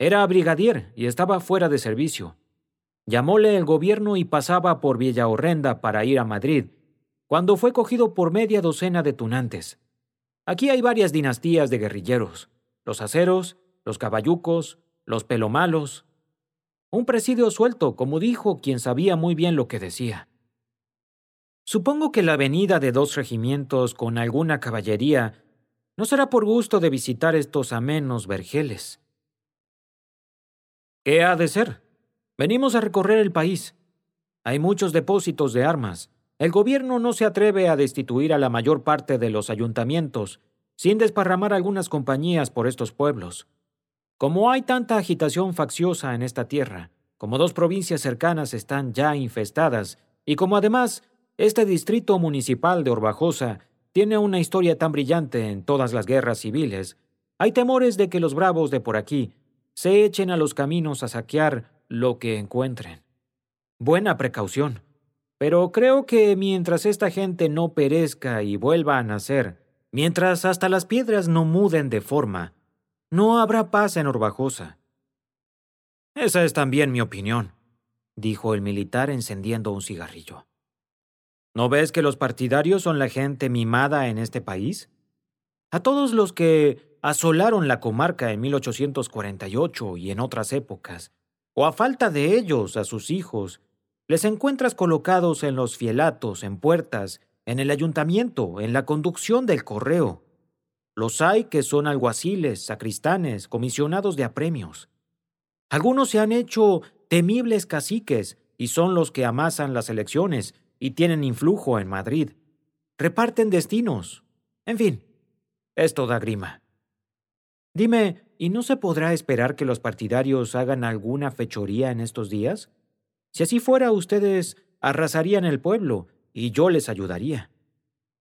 Era brigadier y estaba fuera de servicio. Llamóle el gobierno y pasaba por Villahorrenda para ir a Madrid, cuando fue cogido por media docena de tunantes. Aquí hay varias dinastías de guerrilleros: los aceros, los caballucos, los pelomalos. Un presidio suelto, como dijo quien sabía muy bien lo que decía. Supongo que la venida de 2 regimientos con alguna caballería no será por gusto de visitar estos amenos vergeles. ¿Qué ha de ser? Venimos a recorrer el país. Hay muchos depósitos de armas. El gobierno no se atreve a destituir a la mayor parte de los ayuntamientos, sin desparramar algunas compañías por estos pueblos. Como hay tanta agitación facciosa en esta tierra, como 2 provincias cercanas están ya infestadas, y como además este distrito municipal de Orbajosa tiene una historia tan brillante en todas las guerras civiles, hay temores de que los bravos de por aquí se echen a los caminos a saquear lo que encuentren. Buena precaución. Pero creo que mientras esta gente no perezca y vuelva a nacer, mientras hasta las piedras no muden de forma, no habrá paz en Orbajosa. Esa es también mi opinión, dijo el militar encendiendo un cigarrillo. ¿No ves que los partidarios son la gente mimada en este país? A todos los que asolaron la comarca en 1848 y en otras épocas, o a falta de ellos, a sus hijos, les encuentras colocados en los fielatos, en puertas, en el ayuntamiento, en la conducción del correo. Los hay que son alguaciles, sacristanes, comisionados de apremios. Algunos se han hecho temibles caciques y son los que amasan las elecciones y tienen influjo en Madrid. Reparten destinos. En fin, esto da grima. Dime, ¿y no se podrá esperar que los partidarios hagan alguna fechoría en estos días? Si así fuera, ustedes arrasarían el pueblo y yo les ayudaría.